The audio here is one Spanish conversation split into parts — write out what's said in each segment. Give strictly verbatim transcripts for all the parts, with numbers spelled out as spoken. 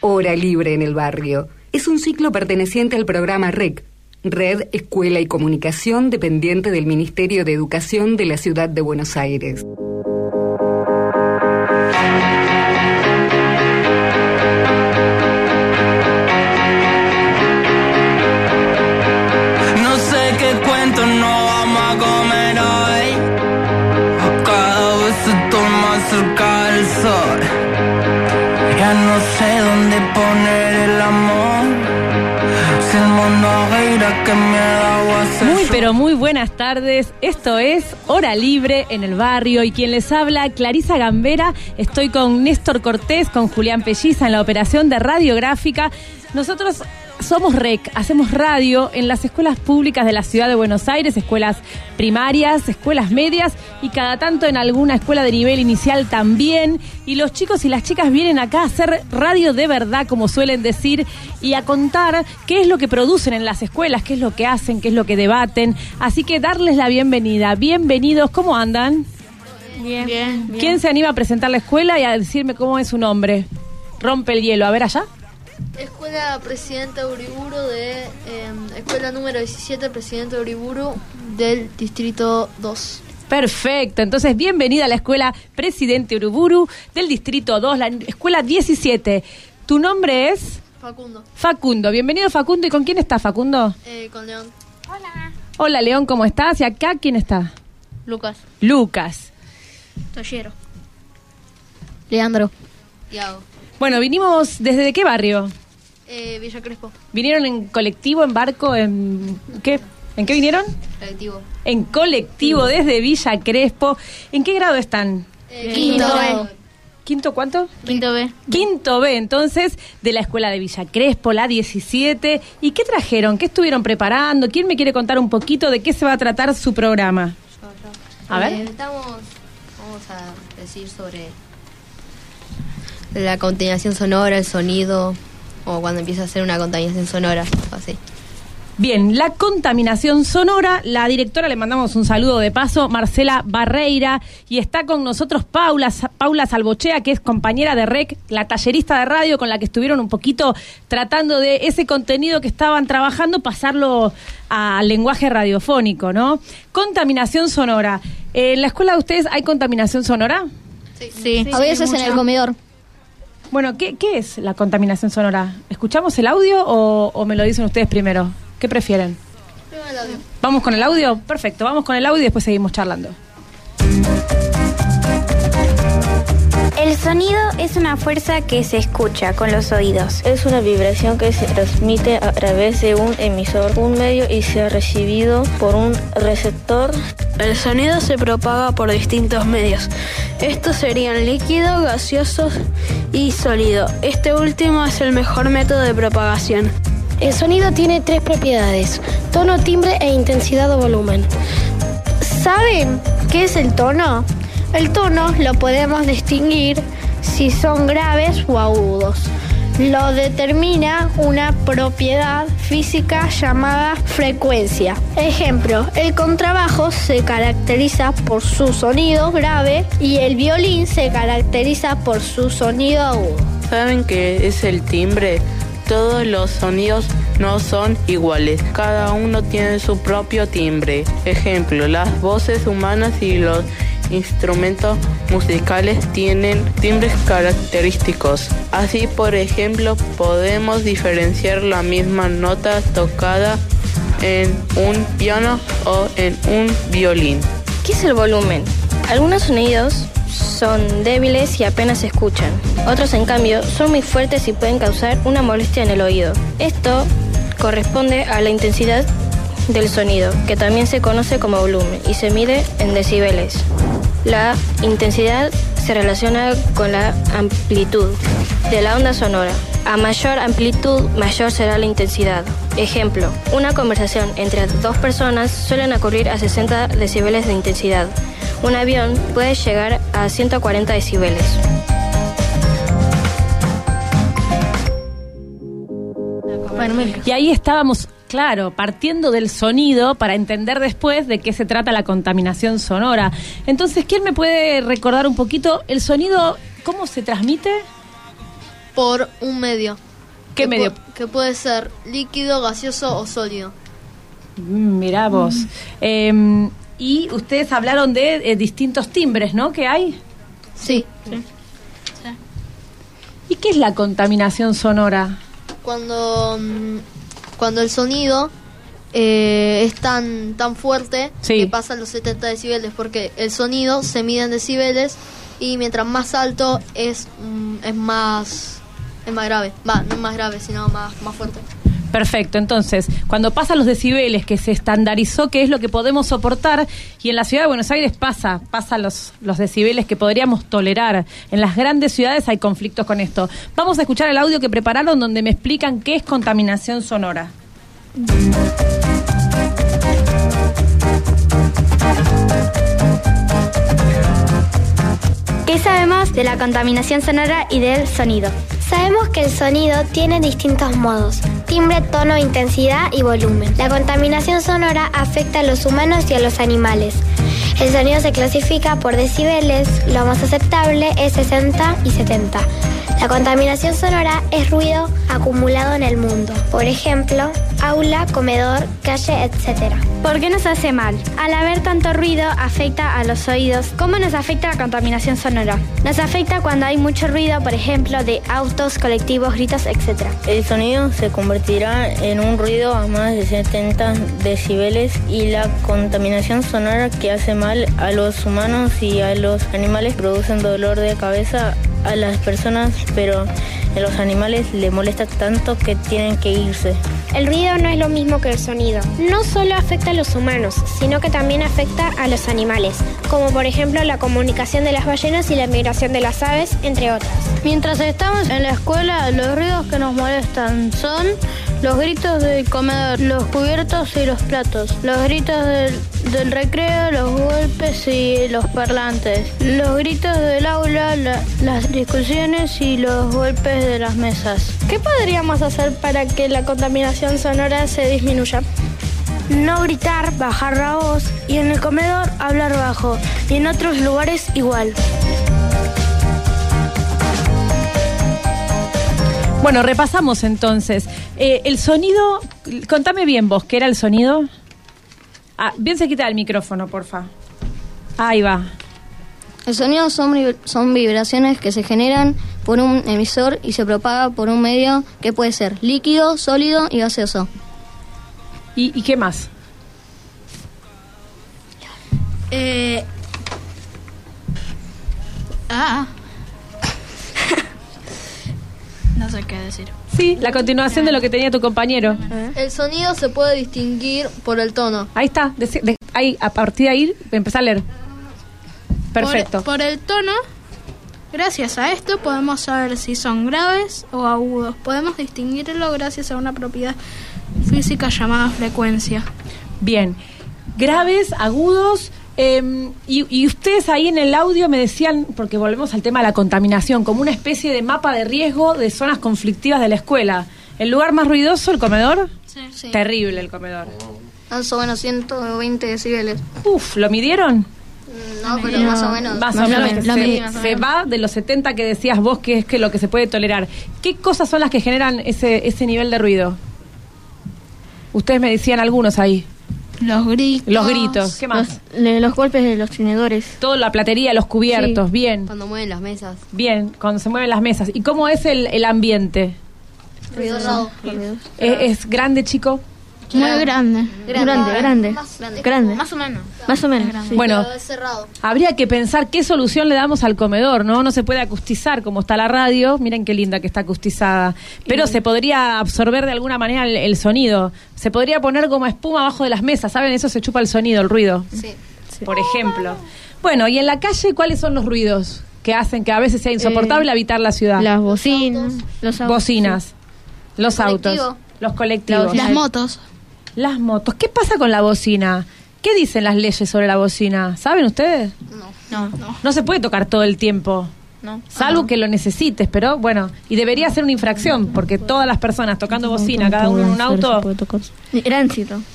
Hora Libre en el Barrio. Es un ciclo perteneciente al programa R E C, Red, Escuela y Comunicación, dependiente del Ministerio de Educación de la Ciudad de Buenos Aires. No sé qué cuento no vamos a comer hoy. Cada vez estoy más cerca del sol. Ya no sé dónde poner el amor. Si el mundo gira que me da agua. Muy pero muy buenas tardes. Esto es Hora Libre en el Barrio y quien les habla, Clarisa Gambera. Estoy con Néstor Cortés, con Julián Pelliza en la operación de radiográfica. Nosotros somos R E C, hacemos radio en las escuelas públicas de la Ciudad de Buenos Aires, escuelas primarias, escuelas medias y cada tanto en alguna escuela de nivel inicial también. Y los chicos y las chicas vienen acá a hacer radio de verdad, como suelen decir, y a contar qué es lo que producen en las escuelas, qué es lo que hacen, qué es lo que debaten. Así que darles la bienvenida. Bienvenidos, ¿cómo andan? Bien, bien, bien. ¿Quién se anima a presentar la escuela y a decirme cómo es su nombre? Rompe el hielo. A ver allá. Escuela Presidenta Uriburu de eh, Escuela número diecisiete, Presidenta Uriburu del Distrito dos. Perfecto, entonces bienvenida a la Escuela Presidente Uriburu del Distrito dos, la Escuela diecisiete. ¿Tu nombre es? Facundo. Facundo, bienvenido Facundo. ¿Y con quién estás, Facundo? Eh, con León. Hola. Hola León, ¿cómo estás? ¿Y acá quién está? Lucas. Lucas. Toyero. Leandro. Iago. Bueno, vinimos ¿desde qué barrio? Eh, Villa Crespo. ¿Vinieron en colectivo, en barco, en qué? ¿En qué vinieron? Colectivo. En colectivo desde Villa Crespo. ¿En qué grado están? Eh, Quinto quinto B. ¿Quinto cuánto? Quinto B. Quinto B, entonces, de la escuela de Villa Crespo, la diecisiete. ¿Y qué trajeron? ¿Qué estuvieron preparando? ¿Quién me quiere contar un poquito de qué se va a tratar su programa? A ver. Eh, estamos, vamos a decir sobre la contaminación sonora, el sonido, o cuando empieza a hacer una contaminación sonora, o así. Bien, la contaminación sonora, la directora, le mandamos un saludo de paso, Marcela Barreira, y está con nosotros Paula, Paula Salvochea, que es compañera de R E C, la tallerista de radio con la que estuvieron un poquito tratando de ese contenido que estaban trabajando, pasarlo al lenguaje radiofónico, ¿no? Contaminación sonora. ¿En la escuela de ustedes hay contaminación sonora? Sí. Sí. A veces en el comedor. Bueno, ¿qué, qué es la contaminación sonora? ¿Escuchamos el audio o, o me lo dicen ustedes primero? ¿Qué prefieren? Primero el audio. ¿Vamos con el audio? Perfecto, vamos con el audio y después seguimos charlando. El sonido es una fuerza que se escucha con los oídos. Es una vibración que se transmite a través de un emisor, un medio y sea recibido por un receptor. El sonido se propaga por distintos medios. Estos serían líquido, gaseoso y sólido. Este último es el mejor método de propagación. El sonido tiene tres propiedades: tono, timbre e intensidad o volumen. ¿Saben qué es el tono? El tono lo podemos distinguir si son graves o agudos. Lo determina una propiedad física llamada frecuencia. Ejemplo, el contrabajo se caracteriza por su sonido grave y el violín se caracteriza por su sonido agudo. ¿Saben qué es el timbre? Todos los sonidos no son iguales, cada uno tiene su propio timbre. Ejemplo, las voces humanas y los instrumentos musicales tienen timbres característicos. Así, por ejemplo, podemos diferenciar la misma nota tocada en un piano o en un violín. ¿Qué es el volumen? Algunos sonidos son débiles y apenas se escuchan. Otros, en cambio, son muy fuertes y pueden causar una molestia en el oído. Esto corresponde a la intensidad del sonido, que también se conoce como volumen y se mide en decibeles. La intensidad se relaciona con la amplitud de la onda sonora. A mayor amplitud, mayor será la intensidad. Ejemplo, una conversación entre dos personas suelen ocurrir a sesenta decibeles de intensidad. Un avión puede llegar a ciento cuarenta decibeles. Y ahí estábamos, claro, partiendo del sonido para entender después de qué se trata la contaminación sonora. Entonces, ¿quién me puede recordar un poquito el sonido, cómo se transmite? por un medio. ¿Qué que medio? pu- que puede ser líquido, gaseoso o sólido. Mm, mirá vos. Mm. Eh, y ustedes hablaron de eh, distintos timbres, ¿no? ¿Que hay? Sí. sí. sí. ¿Y qué es la contaminación sonora? Cuando, cuando el sonido eh, es tan, tan fuerte sí. que pasa los setenta decibeles, porque el sonido se mide en decibeles y mientras más alto es, es más es más grave. Va, no es más grave, sino más, más fuerte. Perfecto, entonces, cuando pasan los decibeles, que se estandarizó qué es lo que podemos soportar, y en la ciudad de Buenos Aires pasa, pasa los, los decibeles que podríamos tolerar. En las grandes ciudades hay conflictos con esto. Vamos a escuchar el audio que prepararon donde me explican qué es contaminación sonora. ¿Qué sabemos de la contaminación sonora y del sonido? Sabemos que el sonido tiene distintos modos: timbre, tono, intensidad y volumen. La contaminación sonora afecta a los humanos y a los animales. El sonido se clasifica por decibeles, lo más aceptable es sesenta y setenta. La contaminación sonora es ruido acumulado en el mundo. Por ejemplo, aula, comedor, calle, etcétera. ¿Por qué nos hace mal? Al haber tanto ruido afecta a los oídos. ¿Cómo nos afecta la contaminación sonora? Nos afecta cuando hay mucho ruido, por ejemplo, de autos, colectivos, gritos, etcétera. El sonido se convertirá en un ruido a más de setenta decibeles y la contaminación sonora que hace mal a los humanos y a los animales producen dolor de cabeza a las personas, pero a los animales les molesta tanto que tienen que irse. El ruido no es lo mismo que el sonido. No solo afecta a los humanos, sino que también afecta a los animales, como por ejemplo la comunicación de las ballenas y la migración de las aves, entre otras. Mientras estamos en la escuela, los ruidos que nos molestan son los gritos del comedor, los cubiertos y los platos, los gritos del, del recreo, los golpes y los parlantes, los gritos del aula, la, las discusiones y los golpes de las mesas. ¿Qué podríamos hacer para que la contaminación sonora se disminuya? No gritar, bajar la voz y en el comedor hablar bajo y en otros lugares igual. Bueno, repasamos entonces. Eh, el sonido, contame bien vos, ¿qué era el sonido? Ah, bien se quita el micrófono, porfa. Ahí va. El sonido son, son vibraciones que se generan por un emisor y se propaga por un medio que puede ser líquido, sólido y gaseoso. ¿Y, y qué más? Eh... Ah... No sé qué decir. Sí, la continuación de lo que tenía tu compañero. El sonido se puede distinguir por el tono. Ahí está. De, de, ahí, a partir de ahí, empezá a leer. Perfecto. Por, por el tono, gracias a esto podemos saber si son graves o agudos. Podemos distinguirlo gracias a una propiedad física llamada frecuencia. Bien. Graves, agudos... Eh, y, y ustedes ahí en el audio me decían, porque volvemos al tema de la contaminación, como una especie de mapa de riesgo de zonas conflictivas de la escuela. ¿El lugar más ruidoso, el comedor? Sí. sí. Terrible el comedor. Más o menos ciento veinte decibeles. Uf, ¿lo midieron? No, pero no, más o menos. Más o menos. Se, se, se va de los setenta que decías vos, que es que lo que se puede tolerar. ¿Qué cosas son las que generan ese, ese nivel de ruido? Ustedes me decían algunos ahí. Los gritos. Los gritos. ¿Qué más? Los, los golpes de los tenedores. Toda la platería, los cubiertos. Sí. Bien. Cuando mueven las mesas. Bien, cuando se mueven las mesas. ¿Y cómo es el, el ambiente? Ruidoso. ¿Es, ¿Es grande, chico? Muy grande. Grande, grande. Grande. Más, grande. grande. Más o menos. Más o menos. Sí. Bueno, Pero es cerrado. habría que pensar qué solución le damos al comedor, ¿no? No se puede acustizar como está la radio. Miren qué linda que está acustizada. Pero se podría absorber de alguna manera el, el sonido. Se podría poner como espuma abajo de las mesas, ¿saben? Eso se chupa el sonido, el ruido. Sí. sí. Por ejemplo. Bueno, y en la calle, ¿cuáles son los ruidos que hacen que a veces sea insoportable eh, habitar la ciudad? Las bocinas. Los autos. Bocinas. Sí. Los autos. Colectivo. Los colectivos. Las motos. Las motos. ¿Qué pasa con la bocina? ¿Qué dicen las leyes sobre la bocina? ¿Saben ustedes? No. No. No, no se puede tocar todo el tiempo. No. Salvo no. que lo necesites, pero bueno, y debería ser una infracción, porque todas las personas tocando bocina, cada uno en un auto... Tránsito.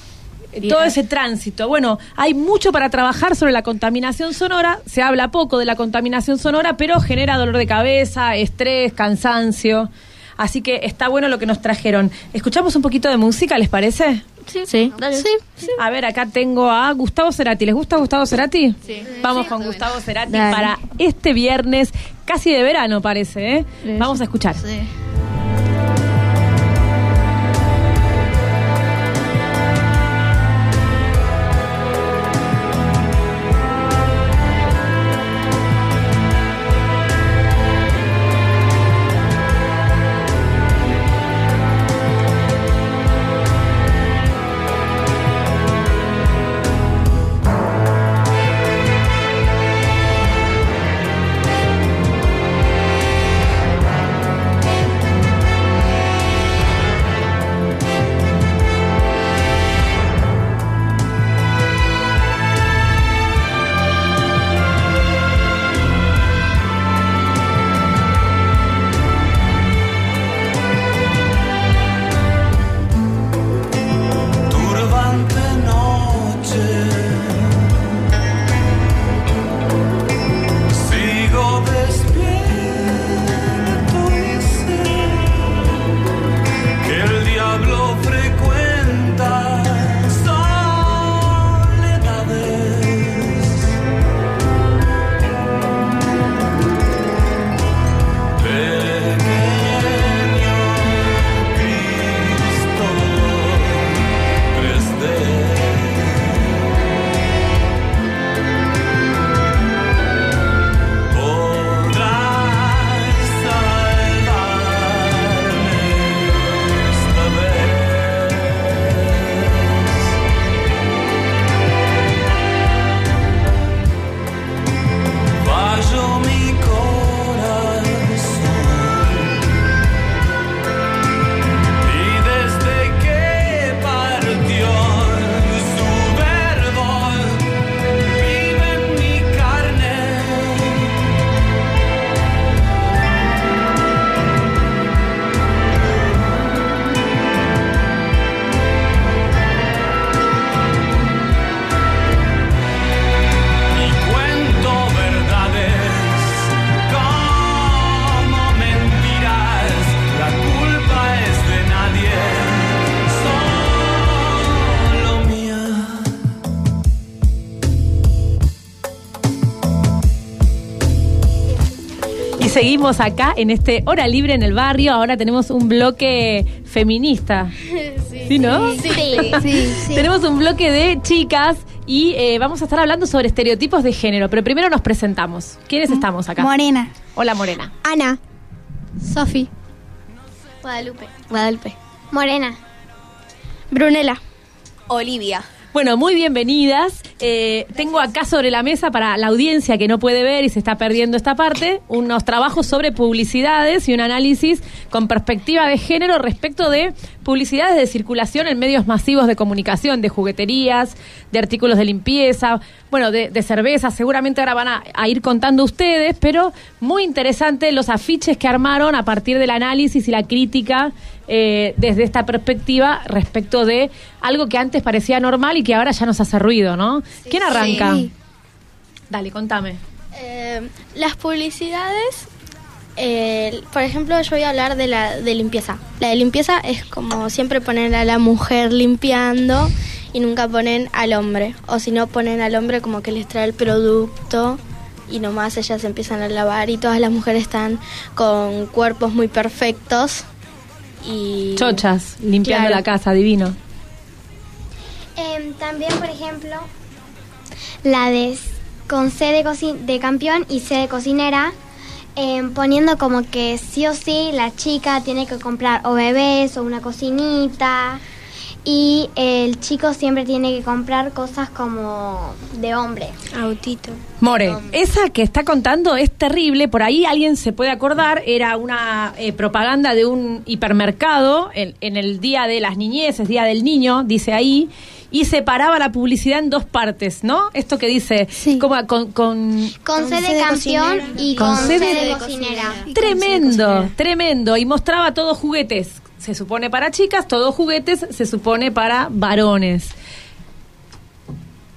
todo ese tránsito. Bueno, hay mucho para trabajar sobre la contaminación sonora. Se habla poco de la contaminación sonora, pero genera dolor de cabeza, estrés, cansancio. Así que está bueno lo que nos trajeron. ¿Escuchamos un poquito de música, les parece? Sí, sí. Dale. Sí, sí. A ver, acá tengo a Gustavo Cerati. ¿Les gusta Gustavo Cerati? Sí. Vamos sí, con Gustavo bien. Cerati Dale. para este viernes, casi de verano parece, ¿eh? Sí. Vamos a escuchar. Sí. Seguimos acá en este Hora Libre en el Barrio. Ahora tenemos un bloque feminista. Sí, ¿Sí, no? Sí, sí, sí, sí. Tenemos un bloque de chicas y eh, vamos a estar hablando sobre estereotipos de género. Pero primero nos presentamos. ¿Quiénes estamos acá? Morena. Hola, Morena. Ana. Sofi. Guadalupe. Guadalupe. Morena. Brunela. Olivia. Bueno, muy bienvenidas. Eh, tengo acá sobre la mesa, para la audiencia que no puede ver y se está perdiendo esta parte, unos trabajos sobre publicidades y un análisis con perspectiva de género respecto de publicidades de circulación en medios masivos de comunicación, de jugueterías, de artículos de limpieza, bueno, de, de cerveza. Seguramente ahora van a, a ir contando ustedes, pero muy interesante los afiches que armaron a partir del análisis y la crítica eh, desde esta perspectiva respecto de algo que antes parecía normal y que ahora ya nos hace ruido, ¿no? Sí, ¿quién arranca? Sí. Dale, contame. Eh, las publicidades, eh, por ejemplo, yo voy a hablar de la de limpieza. La de limpieza es como siempre poner a la mujer limpiando y nunca ponen al hombre. O si no, ponen al hombre como que les trae el producto y nomás ellas empiezan a lavar y todas las mujeres están con cuerpos muy perfectos. Y chochas, limpiando claro. la casa, divino. Eh, también, por ejemplo, la de con C de, coci- de campeón y C de cocinera, eh, poniendo como que sí o sí la chica tiene que comprar o bebés o una cocinita, y el chico siempre tiene que comprar cosas como de hombre. Autito. More, esa que está contando es terrible. Por ahí alguien se puede acordar, era una eh, propaganda de un hipermercado en, en el Día de las Niñeces, Día del Niño, dice ahí, y separaba la publicidad en dos partes, ¿no? Esto que dice, sí. como con, con, con C de campeón y con, con C de, de cocinera. Tremendo, tremendo. Y mostraba todos juguetes. Se supone para chicas, todos juguetes, se supone para varones.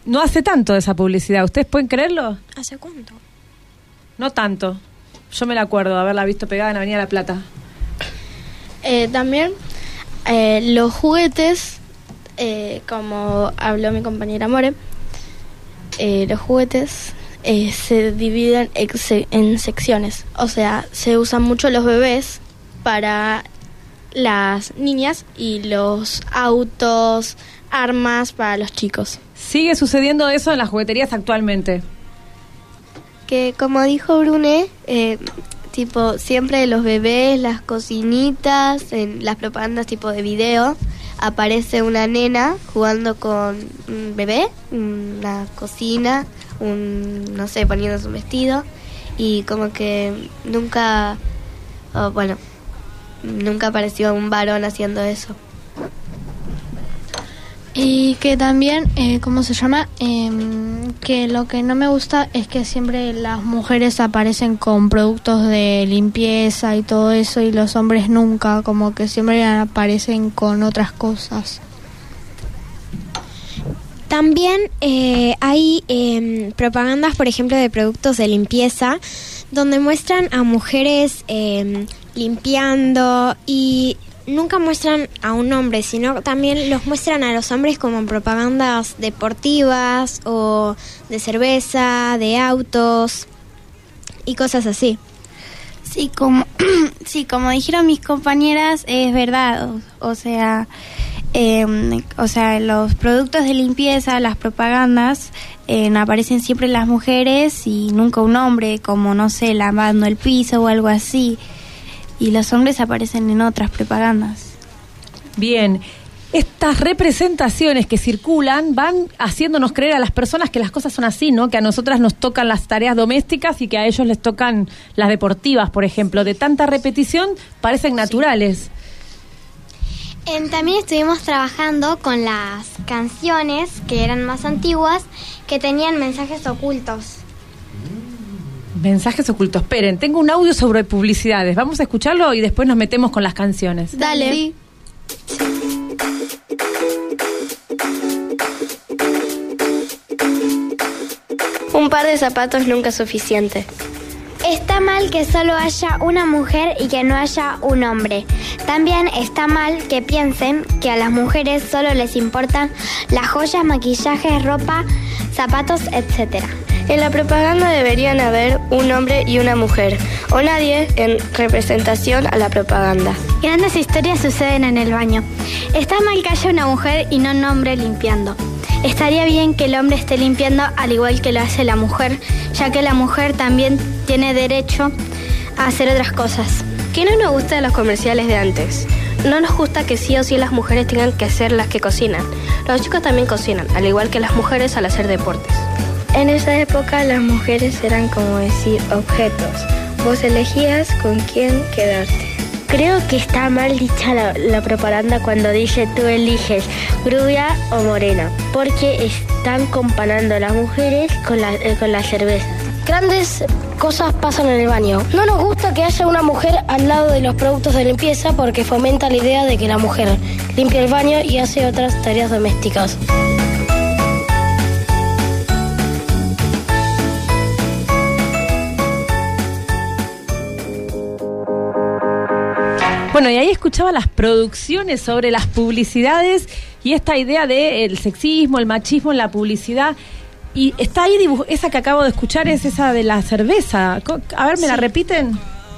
no hace tanto esa publicidad. ¿Ustedes pueden creerlo? ¿Hace cuánto? No tanto. Yo me la acuerdo de haberla visto pegada en Avenida La Plata. Eh, también eh, los juguetes, eh, como habló mi compañera More, eh, los juguetes eh, se dividen ex- en secciones. O sea, se usan mucho los bebés para las niñas y los autos, armas para los chicos. ¿Sigue sucediendo eso en las jugueterías actualmente? Que como dijo Brune, eh, tipo siempre los bebés, las cocinitas, en las propagandas tipo de video, aparece una nena jugando con un bebé, una cocina, un, no sé, poniéndose un vestido, y como que nunca, oh, bueno, nunca apareció un varón haciendo eso. Y que también, eh, ¿cómo se llama? Eh, que lo que no me gusta es que siempre las mujeres aparecen con productos de limpieza y todo eso, y los hombres nunca, como que siempre aparecen con otras cosas. También eh, hay eh, propagandas, por ejemplo, de productos de limpieza, donde muestran a mujeres eh, limpiando, y nunca muestran a un hombre, sino también los muestran a los hombres como en propagandas deportivas o de cerveza, de autos y cosas así. Sí, como sí, como dijeron mis compañeras, es verdad. O, o sea, eh, o sea, los productos de limpieza, las propagandas, eh, aparecen siempre las mujeres y nunca un hombre, como no sé, lavando el piso o algo así. Y los hombres aparecen en otras propagandas. Bien, estas representaciones que circulan van haciéndonos creer a las personas que las cosas son así, ¿no? Que a nosotras nos tocan las tareas domésticas y que a ellos les tocan las deportivas, por ejemplo. De tanta repetición parecen naturales. Sí. Eh, también estuvimos trabajando con las canciones que eran más antiguas, que tenían mensajes ocultos. Mensajes ocultos. Esperen, tengo un audio sobre publicidades. Vamos a escucharlo y después nos metemos con las canciones. Dale. Sí. Un par de zapatos nunca es suficiente. Está mal que solo haya una mujer y que no haya un hombre. También está mal que piensen que a las mujeres solo les importan las joyas, maquillajes, ropa, zapatos, etcétera. En la propaganda deberían haber un hombre y una mujer, o nadie en representación a la propaganda. Grandes historias suceden en el baño. Está mal que haya una mujer y no un hombre limpiando. Estaría bien que el hombre esté limpiando al igual que lo hace la mujer, ya que la mujer también tiene derecho a hacer otras cosas. ¿Qué no nos gusta de los comerciales de antes? No nos gusta que sí o sí las mujeres tengan que ser las que cocinan. Los chicos también cocinan, al igual que las mujeres al hacer deportes. En esa época las mujeres eran, como decir, objetos. Vos elegías con quién quedarte. Creo que está mal dicha la, la propaganda cuando dice tú eliges rubia o morena, porque están comparando a las mujeres con la, eh, con la cerveza. Grandes cosas pasan en el baño. No nos gusta que haya una mujer al lado de los productos de limpieza porque fomenta la idea de que la mujer limpia el baño y hace otras tareas domésticas. Bueno, y ahí escuchaba las producciones sobre las publicidades y esta idea del sexismo, el machismo en la publicidad. Y está ahí, dibuj- esa que acabo de escuchar es esa de la cerveza. A ver, ¿me sí. la repiten?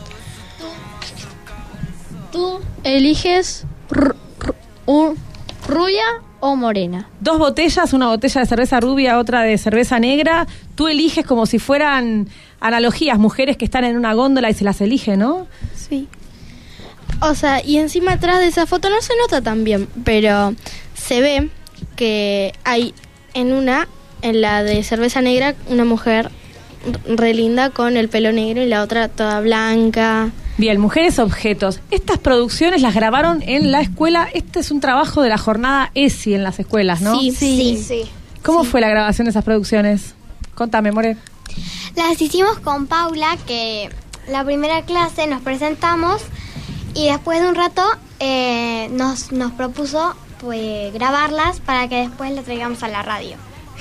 Tú eliges r- r- un rubia o morena. Dos botellas, una botella de cerveza rubia, otra de cerveza negra. Tú eliges como si fueran analogías, mujeres que están en una góndola y se las elige, ¿no? Sí. O sea, y encima atrás de esa foto no se nota tan bien, pero se ve que hay en una, en la de cerveza negra, una mujer re linda con el pelo negro y la otra toda blanca. Bien, mujeres objetos. Estas producciones las grabaron en la escuela. Este es un trabajo de la jornada E S I en las escuelas, ¿no? Sí, sí. sí. ¿Cómo sí. fue la grabación de esas producciones? Contame, More. Las hicimos con Paula, que la primera clase nos presentamos y después de un rato eh, nos, nos propuso pues grabarlas para que después las traigamos a la radio.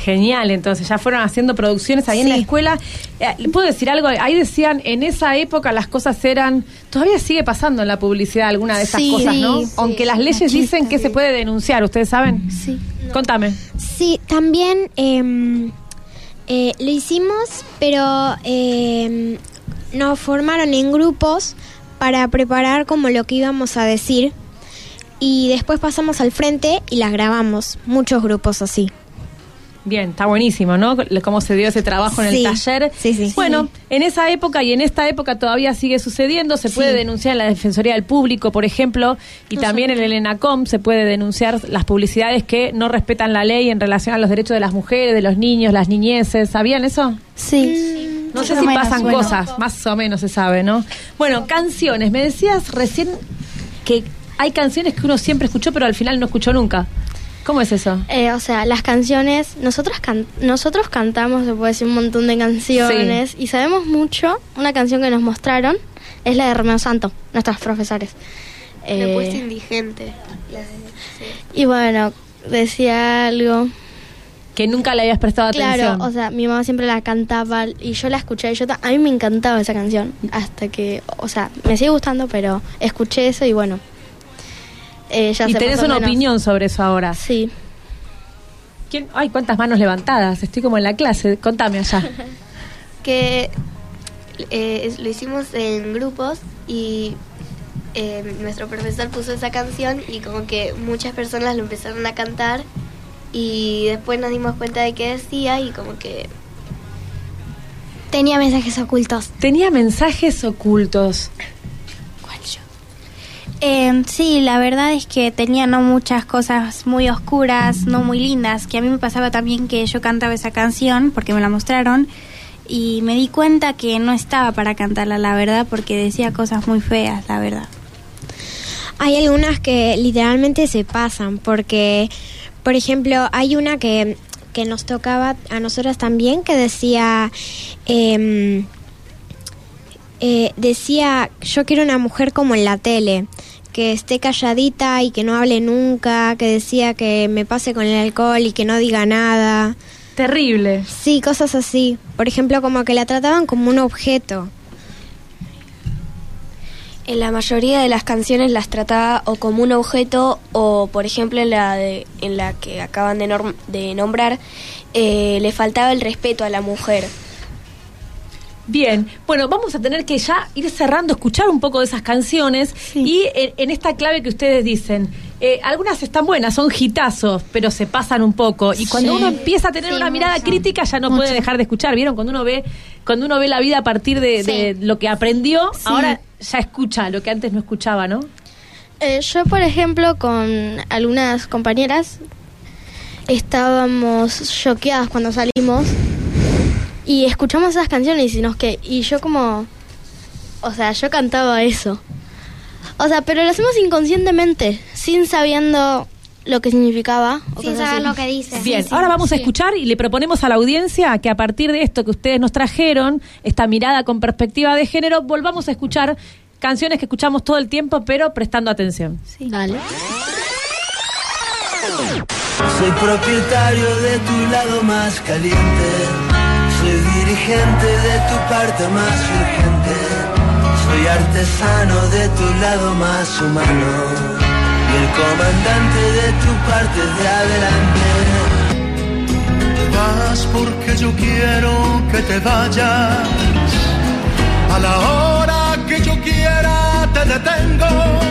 Genial, entonces ya fueron haciendo producciones ahí sí. en la escuela. Eh, ¿Puedo decir algo? Ahí decían, en esa época las cosas eran... Todavía sigue pasando en la publicidad alguna de esas sí, cosas, ¿no? Sí, Aunque las leyes machista, dicen que sí. se puede denunciar, ¿ustedes saben? Sí. No. Contame. Sí, también eh, eh, lo hicimos, pero eh, nos formaron en grupos para preparar como lo que íbamos a decir y después pasamos al frente y las grabamos, muchos grupos así. Bien, está buenísimo, ¿no? Cómo se dio ese trabajo en sí, el taller. Sí, sí. Bueno, en esa época y en esta época todavía sigue sucediendo. Se puede sí. denunciar en la Defensoría del Público, por ejemplo, y no también sé. en el ENACOM se puede denunciar las publicidades que no respetan la ley en relación a los derechos de las mujeres, de los niños, las niñeces. ¿Sabían eso? Sí. No sé si pasan bueno. cosas, más o menos se sabe, ¿no? Bueno, canciones. Me decías recién que hay canciones que uno siempre escuchó, pero al final no escuchó nunca. ¿Cómo es eso? Eh, o sea, las canciones, nosotros can- nosotros cantamos, se puede decir, un montón de canciones sí. y sabemos mucho. Una canción que nos mostraron es la de Romeo Santo, nuestros profesores. La eh, puesta indigente. La de, sí. Y bueno, decía algo... Que nunca le habías prestado claro, atención. Claro, o sea, mi mamá siempre la cantaba y yo la escuché y yo ta- a mí me encantaba esa canción. Hasta que, o sea, me sigue gustando, pero escuché eso y bueno... Eh, ya y tenés una menos. opinión sobre eso ahora. Sí. ¿Quién? Ay, cuántas manos levantadas. Estoy como en la clase. Contame allá. que eh, lo hicimos en grupos y eh, nuestro profesor puso esa canción y como que muchas personas lo empezaron a cantar y después nos dimos cuenta de qué decía y como que... Tenía mensajes ocultos. Tenía mensajes ocultos. Eh, sí, la verdad es que tenía no muchas cosas muy oscuras, no muy lindas, que a mí me pasaba también que yo cantaba esa canción porque me la mostraron y me di cuenta que no estaba para cantarla, la verdad, porque decía cosas muy feas, la verdad. Hay algunas que literalmente se pasan porque, por ejemplo, hay una que, que nos tocaba a nosotras también que decía... Eh, Eh, decía, yo quiero una mujer como en la tele, que esté calladita y que no hable nunca, que decía que me pase con el alcohol y que no diga nada. Terrible. Sí, cosas así. Por ejemplo, como que la trataban como un objeto. En la mayoría de las canciones las trataba o como un objeto o, por ejemplo, en la de, en la que acaban de, norm- de nombrar, eh, le faltaba el respeto a la mujer. Bien, bueno, vamos a tener que ya ir cerrando, escuchar un poco de esas canciones sí. y en, en esta clave que ustedes dicen, eh, algunas están buenas, son hitazos, pero se pasan un poco y cuando sí. uno empieza a tener sí, una mirada mucho. crítica ya no mucho. puede dejar de escuchar, ¿vieron? Cuando uno ve cuando uno ve la vida a partir de, sí. de lo que aprendió, sí. ahora ya escucha lo que antes no escuchaba, ¿no? Eh, yo, por ejemplo, con algunas compañeras estábamos choqueadas cuando salimos y escuchamos esas canciones y nos que y yo como, o sea, yo cantaba eso. O sea, pero lo hacemos inconscientemente, sin sabiendo lo que significaba. Sin saber lo que dice. Bien, sí, sí, ahora vamos sí. a escuchar y le proponemos a la audiencia que a partir de esto que ustedes nos trajeron, esta mirada con perspectiva de género, volvamos a escuchar canciones que escuchamos todo el tiempo, pero prestando atención. Sí. Dale. Soy propietario de tu lado más caliente. Soy dirigente de tu parte más urgente. Soy artesano de tu lado más humano y el comandante de tu parte de adelante. Te vas porque yo quiero que te vayas. A la hora que yo quiera te detengo.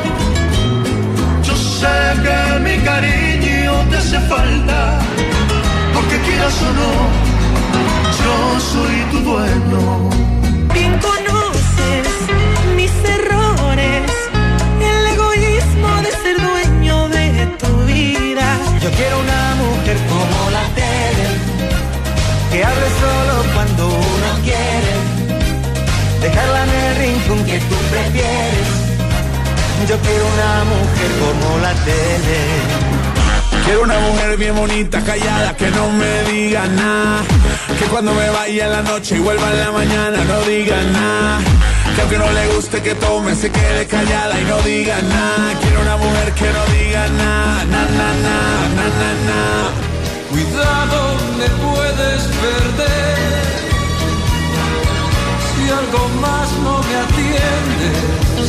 Yo sé que mi cariño te hace falta, porque quieras o no, yo soy tu dueño. Bien conoces mis errores, el egoísmo de ser dueño de tu vida. Yo quiero una mujer como la tele, que hable solo cuando uno quiere, dejarla en el rincón que tú prefieres. Yo quiero una mujer como la tele. Quiero una mujer bien bonita, callada, que no me diga nada. Que cuando me vaya en la noche y vuelva en la mañana no diga nada. Que aunque no le guste que tome, se quede callada y no diga nada. Quiero una mujer que no diga nada, na, na, na, na, na, na. Cuidado, me puedes perder. Si algo más no me atiendes,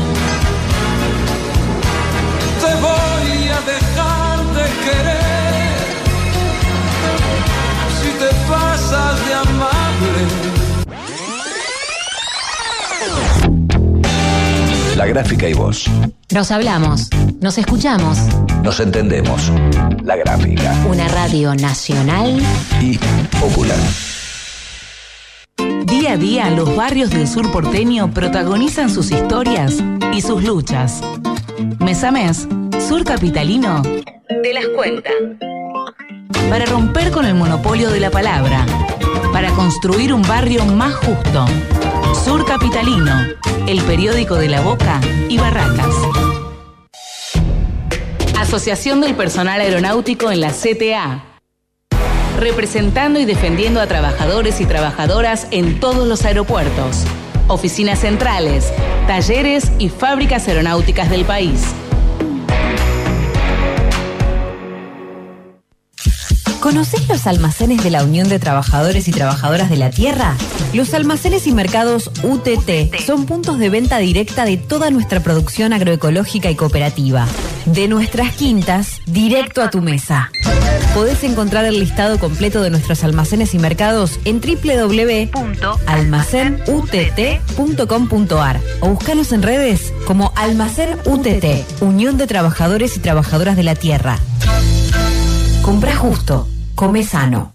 te voy a dejar de querer. Si te pasas de amable. La Gráfica y vos. Nos hablamos, nos escuchamos. Nos entendemos. La Gráfica. Una radio nacional y popular. Día a día, los barrios del sur porteño protagonizan sus historias y sus luchas. Mes a mes, Sur Capitalino te las cuenta. Para romper con el monopolio de la palabra, para construir un barrio más justo. Sur Capitalino, el periódico de La Boca y Barracas. Asociación del Personal Aeronáutico en la C T A. Representando y defendiendo a trabajadores y trabajadoras en todos los aeropuertos, oficinas centrales, talleres y fábricas aeronáuticas del país. ¿Conocés los almacenes de la Unión de Trabajadores y Trabajadoras de la Tierra? Los almacenes y mercados U T T son puntos de venta directa de toda nuestra producción agroecológica y cooperativa. De nuestras quintas, directo a tu mesa. Podés encontrar el listado completo de nuestros almacenes y mercados en doble u doble u doble u punto almacén u t t punto com punto a r o buscanos en redes como Almacén U T T, Unión de Trabajadores y Trabajadoras de la Tierra. Compra justo, come sano.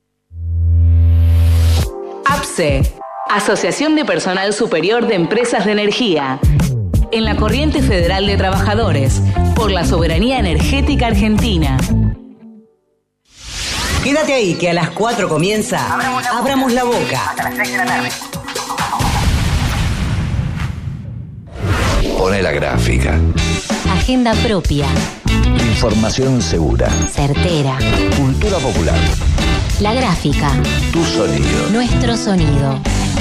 A P S E, Asociación de Personal Superior de Empresas de Energía. En la Corriente Federal de Trabajadores, por la soberanía energética argentina. Quédate ahí que a las cuatro comienza Abramos la Boca. Hasta las seis de la tarde. Pone la Gráfica. Agenda propia. Información segura. Certera. Cultura popular. La Gráfica. Tu sonido. Nuestro sonido.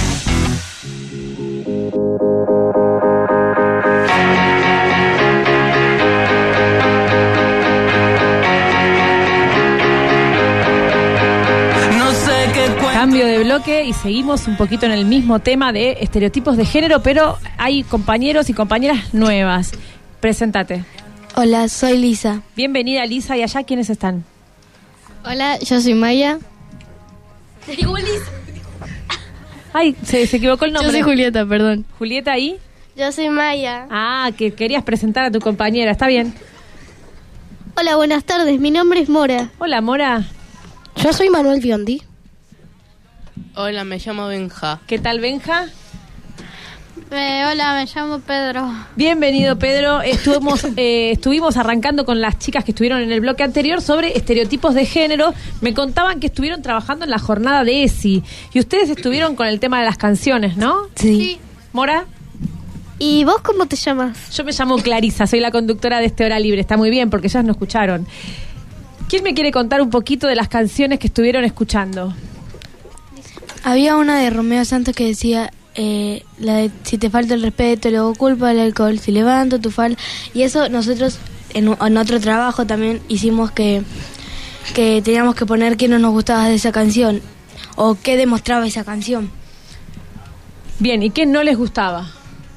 Cambio de bloque y seguimos un poquito en el mismo tema de estereotipos de género, pero hay compañeros y compañeras nuevas. Preséntate. Hola, soy Lisa. Bienvenida, Lisa. ¿Y allá quiénes están? Hola, yo soy Maya. Digo Lisa. Ay, se, se equivocó el nombre. Yo soy Julieta, perdón. ¿Julieta ahí? Yo soy Maya. Ah, que querías presentar a tu compañera. Está bien. Hola, buenas tardes. Mi nombre es Mora. Hola, Mora. Yo soy Manuel Biondi. Hola, me llamo Benja. ¿Qué tal, Benja? Eh, hola, me llamo Pedro. Bienvenido, Pedro. Estuvimos, eh, estuvimos arrancando con las chicas que estuvieron en el bloque anterior sobre estereotipos de género. Me contaban que estuvieron trabajando en la jornada de E S I. Y ustedes estuvieron con el tema de las canciones, ¿no? Sí. sí. ¿Mora? ¿Y vos cómo te llamas? Yo me llamo Clarisa, soy la conductora de este Hora Libre. Está muy bien, porque ellas no escucharon. ¿Quién me quiere contar un poquito de las canciones que estuvieron escuchando? Había una de Romeo Santos que decía, eh, la de si te falta el respeto, luego culpa el alcohol, si levanto tu falda. Y eso nosotros en, en otro trabajo también hicimos que, que teníamos que poner qué no nos gustaba de esa canción o qué demostraba esa canción. Bien, ¿y qué no les gustaba?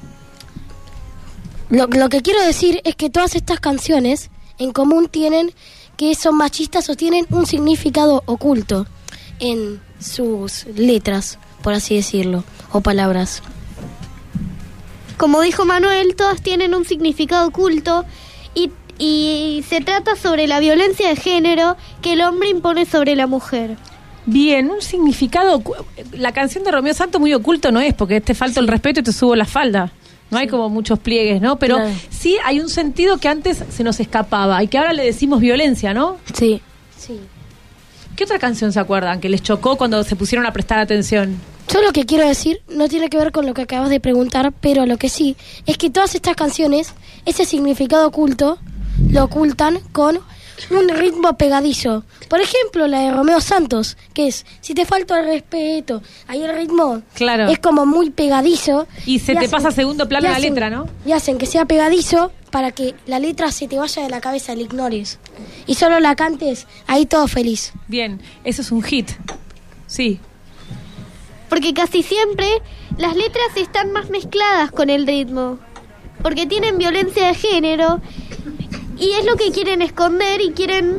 Lo, lo que quiero decir es que todas estas canciones en común tienen que son machistas o tienen un significado oculto en sus letras, por así decirlo, o palabras. Como dijo Manuel, todas tienen un significado oculto y, y se trata sobre la violencia de género que el hombre impone sobre la mujer. Bien, un significado... La canción de Romeo Santos muy oculto no es, porque te falta el respeto y te subo la falda. No hay como muchos pliegues, ¿no? Pero claro, sí hay un sentido que antes se nos escapaba y que ahora le decimos violencia, ¿no? Sí. Sí. ¿Qué otra canción se acuerdan que les chocó cuando se pusieron a prestar atención? Yo lo que quiero decir no tiene que ver con lo que acabas de preguntar, pero lo que sí es que todas estas canciones, ese significado oculto, lo ocultan con un ritmo pegadizo. Por ejemplo, la de Romeo Santos, que es Si te falto el respeto. Ahí el ritmo claro. es como muy pegadizo. Y se y te hacen, pasa a segundo plano la hacen, letra, ¿no? Y hacen que sea pegadizo para que la letra se te vaya de la cabeza, la ignores. Y solo la cantes, ahí todo feliz. Bien, eso es un hit. Sí. Porque casi siempre las letras están más mezcladas con el ritmo. Porque tienen violencia de género y es lo que quieren esconder y quieren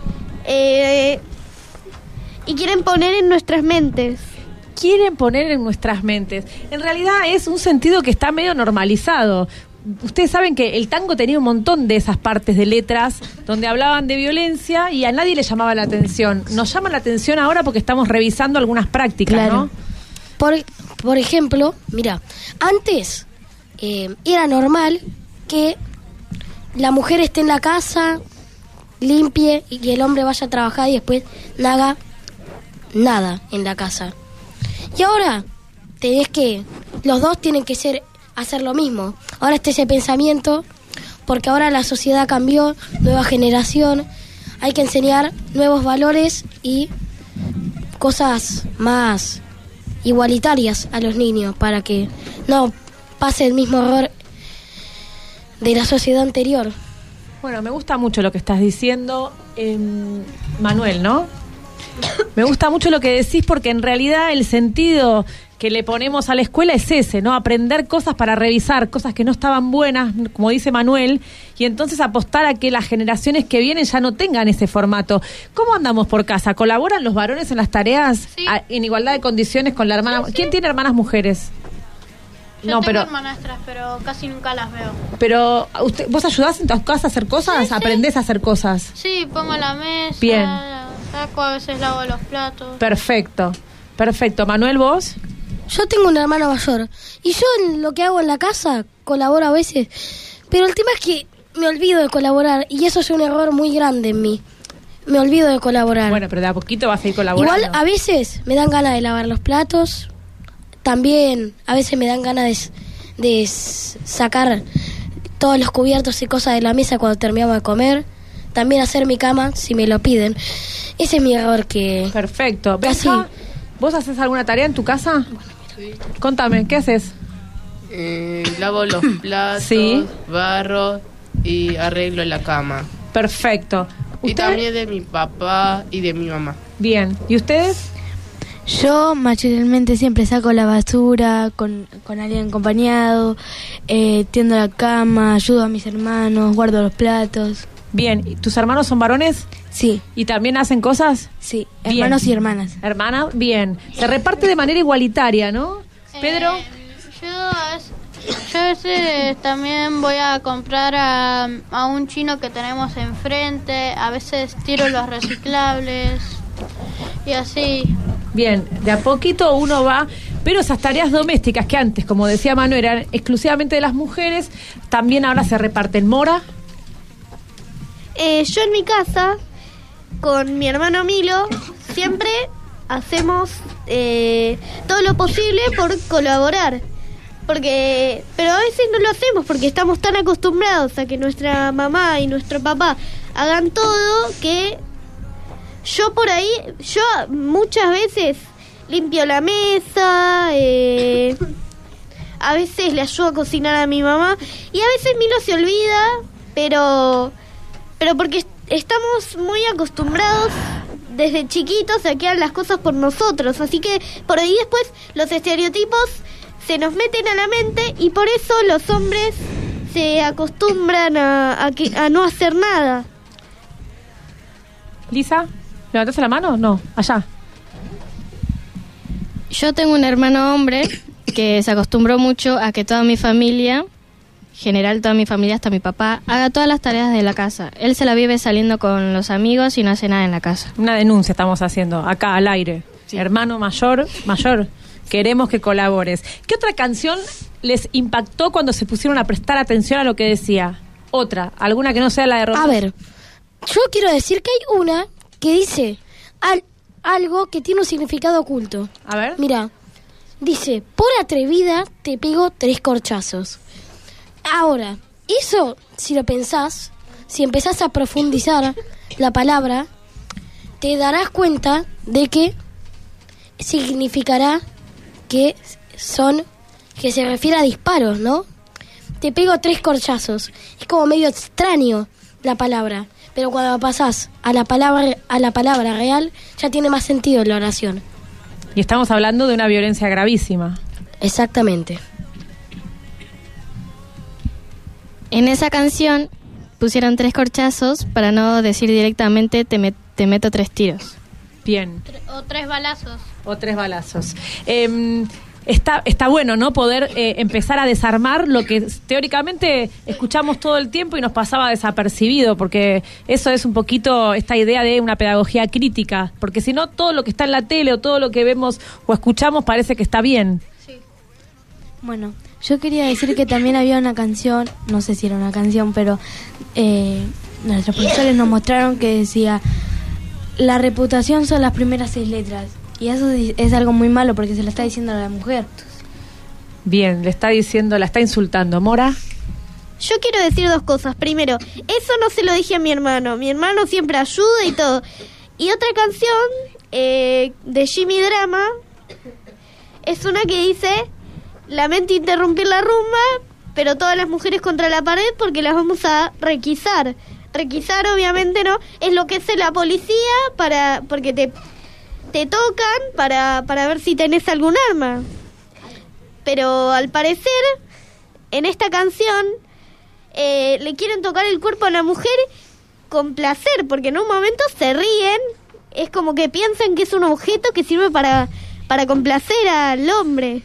eh, y quieren poner en nuestras mentes. Quieren poner en nuestras mentes. En realidad es un sentido que está medio normalizado. Ustedes saben que el tango tenía un montón de esas partes de letras donde hablaban de violencia y a nadie le llamaba la atención. Nos llama la atención ahora porque estamos revisando algunas prácticas, claro. ¿no? Por, por ejemplo, mira, antes eh, era normal que la mujer esté en la casa, limpie y que el hombre vaya a trabajar y después no haga nada en la casa. Y ahora tenés que, los dos tienen que ser hacer lo mismo. Ahora está ese pensamiento, porque ahora la sociedad cambió, nueva generación, hay que enseñar nuevos valores y cosas más igualitarias a los niños para que no pase el mismo error de la sociedad anterior. Bueno, me gusta mucho lo que estás diciendo, eh, Manuel, ¿no? Me gusta mucho lo que decís porque en realidad el sentido que le ponemos a la escuela es ese, ¿no? Aprender cosas para revisar, cosas que no estaban buenas, como dice Manuel, y entonces apostar a que las generaciones que vienen ya no tengan ese formato. ¿Cómo andamos por casa? ¿Colaboran los varones en las tareas sí. a, en igualdad de condiciones con la hermana? Sí, sí. ¿Quién tiene hermanas mujeres? Yo no, tengo pero, hermanastras, pero casi nunca las veo. Pero, usted, ¿vos ayudás en tu casa a hacer cosas? Sí, sí. ¿Aprendés a hacer cosas? Sí, pongo la mesa, bien. Saco, a veces lavo los platos. Perfecto, perfecto. Manuel, ¿vos? Yo tengo un hermano mayor y yo en lo que hago en la casa colaboro a veces, pero el tema es que me olvido de colaborar y eso es un error muy grande en mí. Me olvido de colaborar. Bueno, pero de a poquito vas a ir colaborando. Igual a veces me dan ganas de lavar los platos, también a veces me dan ganas de, de sacar todos los cubiertos y cosas de la mesa cuando terminamos de comer, también hacer mi cama si me lo piden. Ese es mi error que... Perfecto. Benja, ¿vos haces alguna tarea en tu casa? Sí. Contame, ¿qué haces? Eh, lavo los platos, sí. barro y arreglo la cama. Perfecto. Y también de mi papá y de mi mamá. Bien. ¿Y ustedes? Yo mayormente siempre saco la basura con, con alguien acompañado, eh, tiendo la cama, ayudo a mis hermanos, guardo los platos. Bien. ¿Y tus hermanos son varones? Sí. ¿Y también hacen cosas? Sí, bien. Hermanos y hermanas. Hermanas, bien. Se reparte de manera igualitaria, ¿no? Eh, Pedro. Yo a, veces, yo a veces también voy a comprar a, a un chino que tenemos enfrente, a veces tiro los reciclables y así. Bien, de a poquito uno va, pero esas tareas domésticas que antes, como decía Manuel, eran exclusivamente de las mujeres, también ahora se reparten. Mora. Eh, yo en mi casa, con mi hermano Milo, siempre hacemos eh, todo lo posible por colaborar. Porque, pero a veces no lo hacemos porque estamos tan acostumbrados a que nuestra mamá y nuestro papá hagan todo que yo por ahí, yo muchas veces limpio la mesa, eh, a veces le ayudo a cocinar a mi mamá y a veces Milo se olvida, pero... Pero porque estamos muy acostumbrados desde chiquitos a que hagan las cosas por nosotros. Así que por ahí después los estereotipos se nos meten a la mente y por eso los hombres se acostumbran a, a, que, a no hacer nada. Lisa, ¿levantaste la mano? No, allá. Yo tengo un hermano hombre que se acostumbró mucho a que toda mi familia... general, toda mi familia, hasta mi papá, haga todas las tareas de la casa. Él se la vive saliendo con los amigos y no hace nada en la casa. Una denuncia estamos haciendo acá al aire. Sí. Hermano mayor, mayor, queremos que colabores. ¿Qué otra canción les impactó cuando se pusieron a prestar atención a lo que decía? Otra, alguna que no sea la de Rosa. A ver, yo quiero decir que hay una que dice al, algo que tiene un significado oculto. A ver. Mira, dice, por atrevida te pego tres corchazos. Ahora, eso, si lo pensás, si empezás a profundizar la palabra, te darás cuenta de que significará que son, que se refiere a disparos, ¿no? Te pego tres corchazos. Es como medio extraño la palabra, pero cuando pasás a la palabra a la palabra real, ya tiene más sentido la oración. Y estamos hablando de una violencia gravísima. Exactamente. En esa canción pusieron tres corchazos para no decir directamente te, me- te meto tres tiros. Bien. O tres balazos. O tres balazos. Eh, está, está bueno, ¿no? Poder eh, empezar a desarmar lo que teóricamente escuchamos todo el tiempo y nos pasaba desapercibido, porque eso es un poquito esta idea de una pedagogía crítica, porque si no, todo lo que está en la tele o todo lo que vemos o escuchamos parece que está bien. Bueno, yo quería decir que también había una canción, no sé si era una canción, pero eh, nuestros profesores nos mostraron que decía: la reputación son las primeras seis letras. Y eso es algo muy malo porque se lo está diciendo a la mujer. Bien, le está diciendo, la está insultando. ¿Mora? Yo quiero decir dos cosas. Primero, eso no se lo dije a mi hermano. Mi hermano siempre ayuda y todo. Y otra canción eh, de Jimmy Drama es una que dice: lamento interrumpir la rumba, pero todas las mujeres contra la pared porque las vamos a requisar. Requisar, obviamente, no es lo que hace la policía para porque te te tocan para para ver si tenés algún arma. Pero al parecer en esta canción eh, le quieren tocar el cuerpo a la mujer con placer, porque en un momento se ríen, es como que piensan que es un objeto que sirve para para complacer al hombre.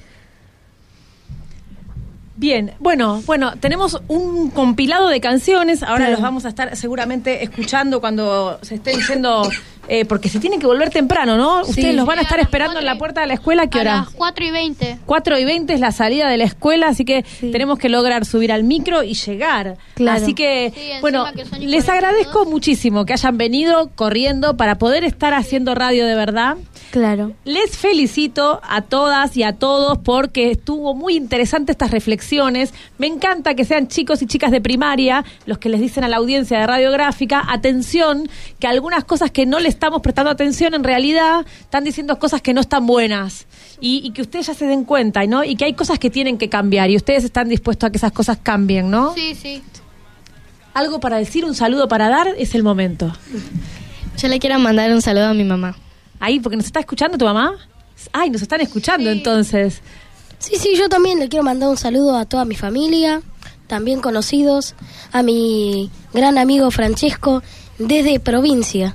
Bien, bueno, bueno, tenemos un compilado de canciones, ahora Claro. los vamos a estar seguramente escuchando cuando se estén yendo, eh, porque se tienen que volver temprano, ¿no? Sí. Ustedes los van a Sí, estar a las esperando en la puerta de la escuela, ¿a qué A hora? las cuatro y veinte. cuatro y veinte es la salida de la escuela, así que tenemos que lograr subir al micro y llegar. Claro. Así que, Sí, encima bueno, que son les agradezco muchísimo que hayan venido corriendo para poder estar haciendo radio de verdad. Claro. Les felicito a todas y a todos porque estuvo muy interesante estas reflexiones. Me encanta que sean chicos y chicas de primaria los que les dicen a la audiencia de Radiográfica: atención, que algunas cosas que no le estamos prestando atención en realidad están diciendo cosas que no están buenas. Y, y que ustedes ya se den cuenta, ¿no? Y que hay cosas que tienen que cambiar y ustedes están dispuestos a que esas cosas cambien, ¿no? Sí, sí. Algo para decir, un saludo para dar, es el momento. Yo le quiero mandar un saludo a mi mamá. Ahí, porque nos está escuchando tu mamá. Ay, nos están escuchando entonces. Sí, sí, yo también le quiero mandar un saludo a toda mi familia, también conocidos, a mi gran amigo Francesco desde provincia.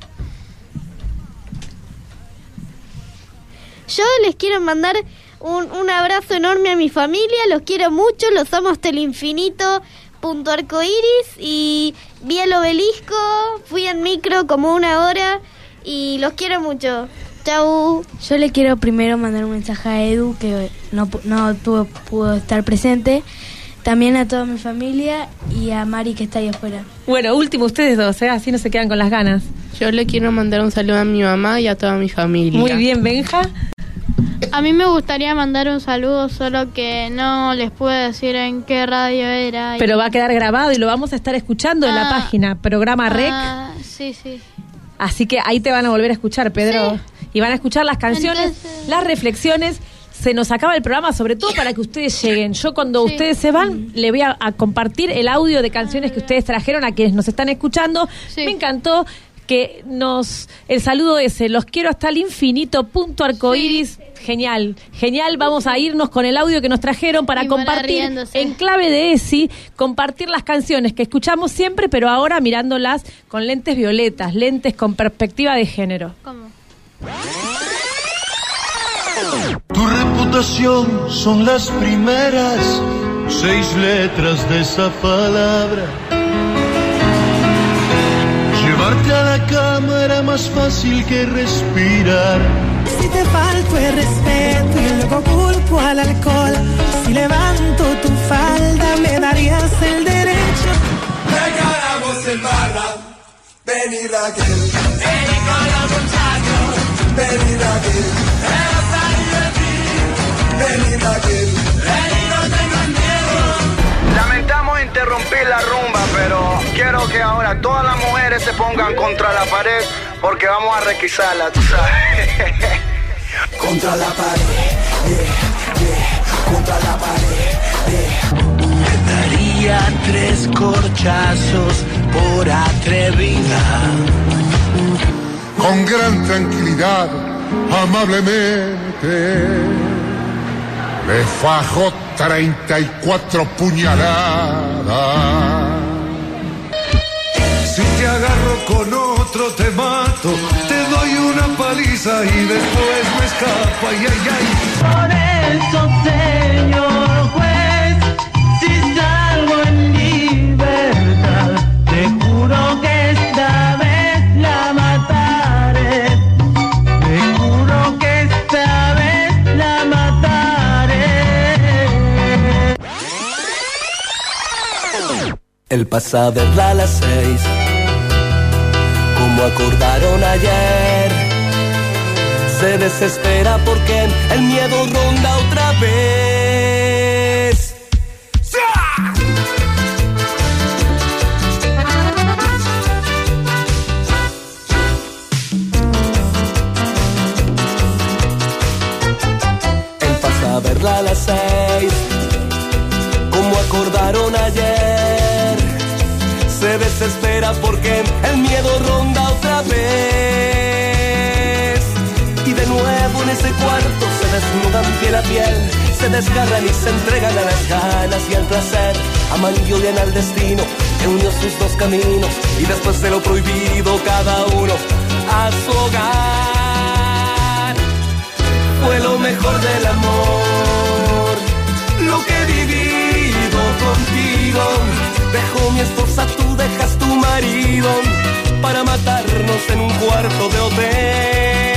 Yo les quiero mandar un, un abrazo enorme a mi familia, los quiero mucho, los amo hasta el infinito, punto arcoiris, y vi el obelisco, fui en micro como una hora y los quiero mucho. Chau. Yo le quiero primero mandar un mensaje a Edu, que no, pu- no tuvo, pudo estar presente. También a toda mi familia y a Mari, que está ahí afuera. Bueno, último ustedes dos, ¿eh? Así no se quedan con las ganas. Yo le quiero mandar un saludo a mi mamá y a toda mi familia. Muy bien, Benja. A mí me gustaría mandar un saludo, solo que no les puedo decir en qué radio era. y- Pero va a quedar grabado y lo vamos a estar escuchando en la Ah. página, programa R E C. Ah, sí, sí. Así que ahí te van a volver a escuchar, Pedro. Y van a escuchar las canciones, Entonces- las reflexiones. Se nos acaba el programa, sobre todo para que ustedes lleguen. Yo cuando ustedes se van, le voy a, a compartir el audio de canciones que ustedes trajeron a quienes nos están escuchando. Me encantó que nos... El saludo ese, los quiero hasta el infinito, punto arcoiris. Genial, genial. Vamos a irnos con el audio que nos trajeron para Y Mora compartir riéndose. en clave de ESI, compartir las canciones que escuchamos siempre, pero ahora mirándolas con lentes violetas, lentes con perspectiva de género. ¿Cómo? Tu reputación son las primeras seis letras de esa palabra. Llevarte a la cama era más fácil que respirar. Si te falto el respeto y luego culpo al alcohol, si levanto tu falda me darías el derecho. Regalamos en barra, vení Raquel, vení con los muchachos, vení Raquel, te vas a divertir, vení Raquel, vení no tengas miedo. Lamentamos interrumpir romper la rumba, pero quiero que ahora todas las mujeres se pongan contra la pared porque vamos a requisarla, tú sabes. Contra la pared, yeah, yeah, contra la pared, yeah. Te daría tres corchazos por atrevida. Con gran tranquilidad, amablemente, le fajo treinta y cuatro puñaladas. Si te agarro con otro te mato, te doy una paliza y después me escapa, ay, ay, ay. Por eso, señor juez, si salgo en libertad, te juro que esta vez la mataré. Te juro que esta vez la mataré. Él pasa a verla a las seis, como acordaron ayer. Se desespera porque el miedo ronda otra vez. Él pasa a verla a las seis, como acordaron ayer. Se desespera porque el miedo ronda otra vez. Y de nuevo en ese cuarto se desnudan piel a piel, se desgarran y se entregan a las ganas y al placer. Aman y odian al destino que unió sus dos caminos, y después de lo prohibido cada uno a su hogar. Fue lo mejor del amor, lo que he vivido contigo. Dejo mi esposa, tú dejas tu marido, para matarnos en un cuarto de hotel.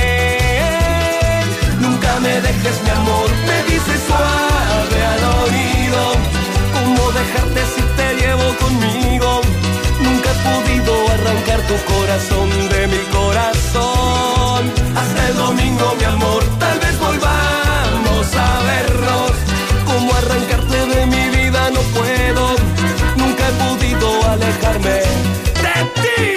Nunca me dejes, mi amor, me dices suave al oído. ¿Cómo dejarte si te llevo conmigo? Nunca he podido arrancar tu corazón de mi corazón. Hasta el domingo, mi amor, tal vez volvamos a vernos. ¿Cómo arrancarte de mi vida? No puedo. Nunca he podido alejarme de ti.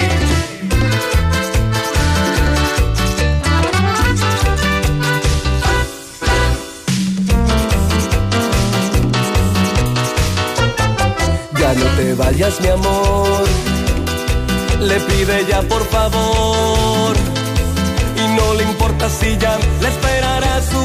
Ya no te vayas, mi amor, le pide ya por favor. Y no le importa si ya le esperará su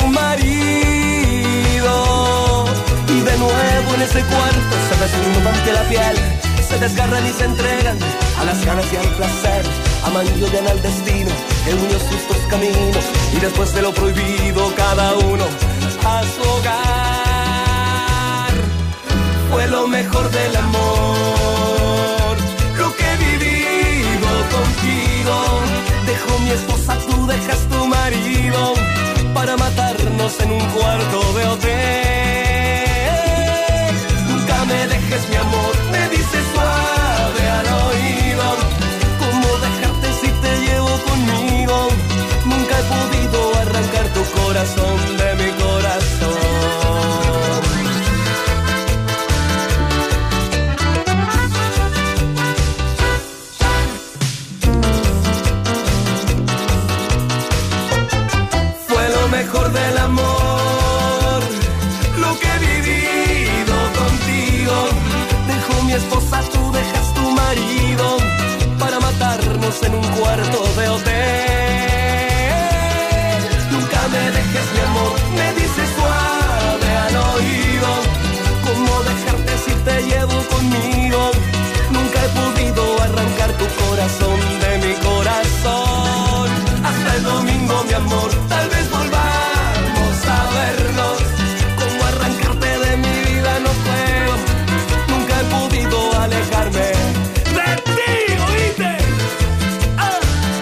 marido. Y de nuevo en ese cuarto se desnudan ante la piel, se desgarran y se entregan a las ganas y al placer. Aman y odian al destino que unió sus dos caminos, y después de lo prohibido cada uno a su hogar. Fue lo mejor del amor, lo que he vivido contigo. Dejo mi esposa, tú dejas tu marido, para matarnos en un cuarto de hotel. Nunca me dejes, mi amor, me dices suave al oído. ¿Cómo dejarte si te llevo conmigo? Nunca he podido arrancar tu corazón de mi corazón. Fue lo mejor del amor, lo que he vivido contigo. Dejo mi esposa, tú dejas tu marido, para matarnos en un cuarto de hotel. Nunca me dejes, mi amor, me dices suave al oído. ¿Cómo dejarte si te llevo conmigo? Nunca he podido arrancar tu corazón de mi corazón. Hasta el domingo, mi amor, tal vez volvamos a vernos. ¿Cómo arrancarte de mi vida? No puedo. Nunca he podido alejarme de ti, ¿oíste? Ah.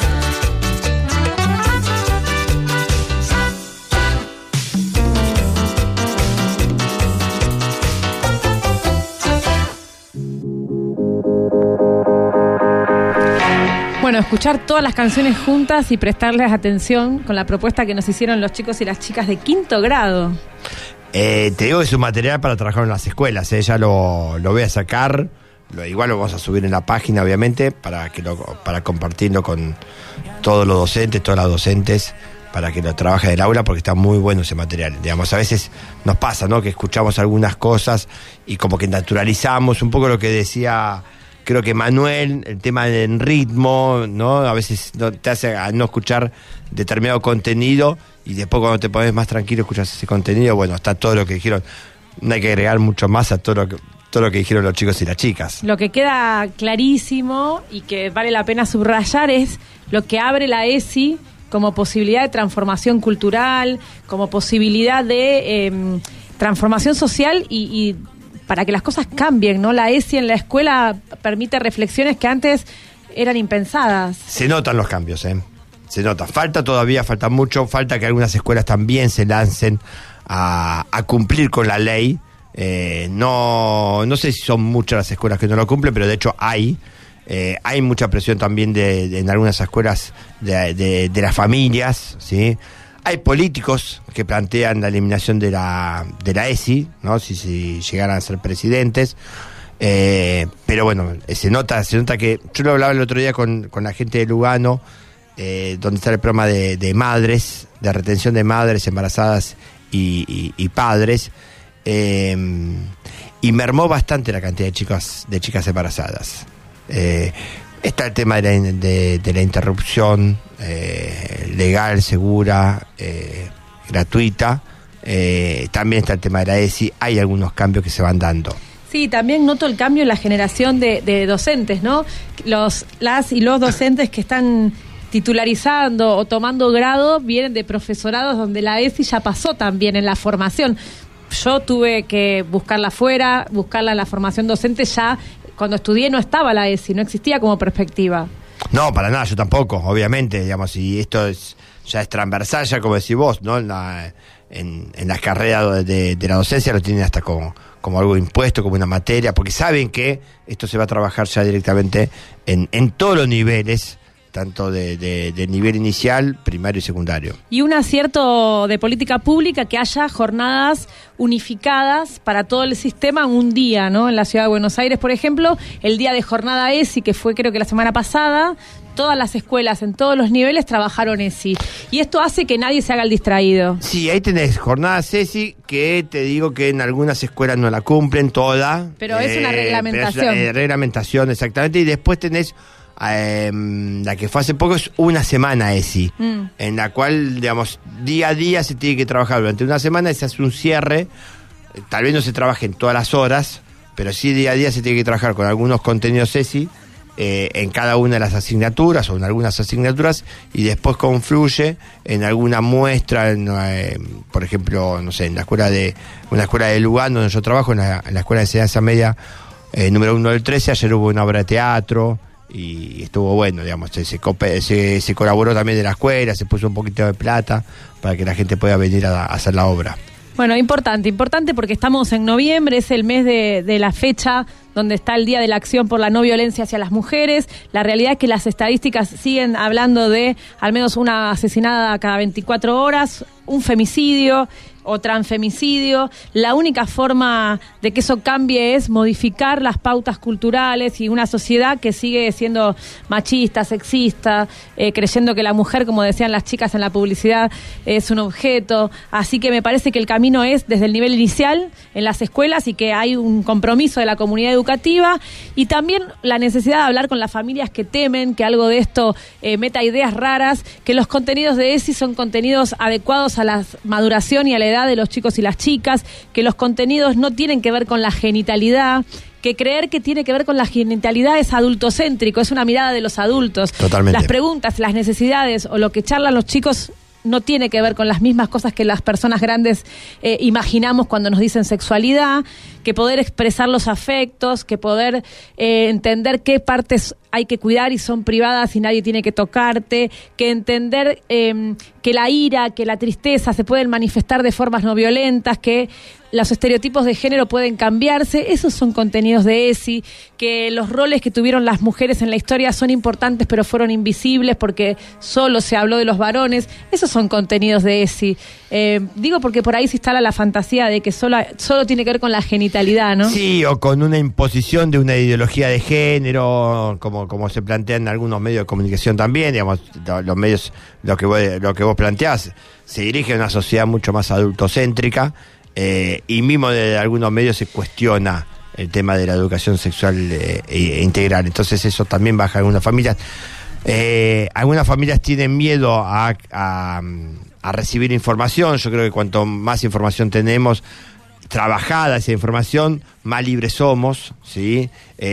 Bueno, escuchar todas las canciones juntas y prestarles atención con la propuesta que nos hicieron los chicos y las chicas de quinto grado. Eh, te digo que es un material para trabajar en las escuelas, ¿eh? Ya lo, lo voy a sacar, lo, igual lo vamos a subir en la página, obviamente, para que lo, para compartirlo con todos los docentes, todas las docentes, para que lo trabajen en el aula, porque está muy bueno ese material. Digamos, a veces nos pasa, ¿no?, que escuchamos algunas cosas y como que naturalizamos un poco lo que decía, creo que Manuel, el tema del ritmo, ¿no? A veces no, te hace a no escuchar determinado contenido, y después cuando te pones más tranquilo escuchas ese contenido. Bueno, está todo lo que dijeron, no hay que agregar mucho más a todo lo que, todo lo que dijeron los chicos y las chicas. Lo que queda clarísimo y que vale la pena subrayar es lo que abre la E S I como posibilidad de transformación cultural, como posibilidad de eh, transformación social y, y para que las cosas cambien, ¿no? La E S I en la escuela permite reflexiones que antes eran impensadas. Se notan los cambios, ¿eh? Se nota. Falta todavía, falta mucho, falta que algunas escuelas también se lancen a, a cumplir con la ley. Eh, no, no sé si son muchas las escuelas que no lo cumplen, pero de hecho hay. Eh, hay mucha presión también de, de, en algunas escuelas de, de, de las familias, ¿sí? Hay políticos que plantean la eliminación de la, de la E S I, ¿no? Si, si llegaran a ser presidentes. Eh, pero bueno, se nota, se nota que... Yo lo hablaba el otro día con, con la gente de Lugano, eh, donde está el programa de, de madres, de retención de madres embarazadas y, y, y padres, eh, y mermó bastante la cantidad de chicas, de chicas embarazadas. Eh, está el tema de la, de, de la interrupción eh, legal, segura, eh, gratuita. Eh, también está el tema de la E S I. Hay algunos cambios que se van dando. Sí, también noto el cambio en la generación de, de docentes, ¿no? Los, las y los docentes que están titularizando o tomando grado vienen de profesorados donde la E S I ya pasó también en la formación. Yo tuve que buscarla afuera, buscarla en la formación docente. Ya cuando estudié no estaba la E S I, no existía como perspectiva. No, para nada, yo tampoco, obviamente, digamos, y esto es ya es transversal, ya como decís vos, ¿no? En, la, en, en las carreras de, de la docencia lo tienen hasta como, como algo impuesto, como una materia, porque saben que esto se va a trabajar ya directamente en, en todos los niveles, tanto de, de, de nivel inicial, primario y secundario. Y un acierto de política pública que haya jornadas unificadas para todo el sistema un día, ¿no? En la ciudad de Buenos Aires, por ejemplo, el día de jornada E S I, que fue creo que la semana pasada, todas las escuelas en todos los niveles trabajaron E S I. Y esto hace que nadie se haga el distraído. Sí, ahí tenés jornadas E S I, que te digo que en algunas escuelas no la cumplen toda. Pero eh, es una reglamentación. Pero es una, eh, reglamentación, exactamente. Y después tenés Eh, la que fue hace poco es una semana E S I, mm. en la cual, digamos, día a día se tiene que trabajar durante una semana y se hace un cierre. Tal vez no se trabaje en todas las horas, pero sí día a día se tiene que trabajar con algunos contenidos E S I eh, en cada una de las asignaturas o en algunas asignaturas, y después confluye en alguna muestra, en, eh, por ejemplo, no sé, en la escuela de una escuela de Lugano donde yo trabajo, en la, en la escuela de enseñanza media eh, número uno del trece. Ayer hubo una obra de teatro y estuvo bueno, digamos, se, se, se, se colaboró también de la escuela, se puso un poquito de plata para que la gente pueda venir a, a hacer la obra. Bueno, importante, importante porque estamos en noviembre, es el mes de, de la fecha donde está el Día de la Acción por la No Violencia hacia las Mujeres. La realidad es que las estadísticas siguen hablando de al menos una asesinada cada veinticuatro horas, un femicidio o transfemicidio. La única forma de que eso cambie es modificar las pautas culturales y una sociedad que sigue siendo machista, sexista, eh, creyendo que la mujer, como decían las chicas en la publicidad, es un objeto. Así que me parece que el camino es desde el nivel inicial en las escuelas, y que hay un compromiso de la comunidad educativa y también la necesidad de hablar con las familias que temen que algo de esto eh, meta ideas raras, que los contenidos de E S I son contenidos adecuados a la maduración y a la edad de los chicos y las chicas, que los contenidos no tienen que ver con la genitalidad, que creer que tiene que ver con la genitalidad es adultocéntrico, es una mirada de los adultos. Totalmente. Las preguntas, las necesidades o lo que charlan los chicos no tiene que ver con las mismas cosas que las personas grandes eh, imaginamos cuando nos dicen sexualidad, que poder expresar los afectos, que poder eh, entender qué partes hay que cuidar y son privadas y nadie tiene que tocarte, que entender eh, que la ira, que la tristeza se pueden manifestar de formas no violentas, que los estereotipos de género pueden cambiarse. Esos son contenidos de ESI, que los roles que tuvieron las mujeres en la historia son importantes pero fueron invisibles porque solo se habló de los varones. Esos son contenidos de ESI. Eh, digo porque por ahí se instala la fantasía de que solo, solo tiene que ver con la genitalidad, ¿no? Sí, o con una imposición de una ideología de género, como, como se plantea en algunos medios de comunicación también, digamos, los medios, lo que vos, lo que vos planteás, se dirige a una sociedad mucho más adultocéntrica. Eh, y mismo de algunos medios se cuestiona el tema de la educación sexual eh, e integral. Entonces eso también baja a algunas familias. Eh, algunas familias tienen miedo a, a, a recibir información. Yo creo que cuanto más información tenemos, trabajada esa información, más libres somos, ¿sí?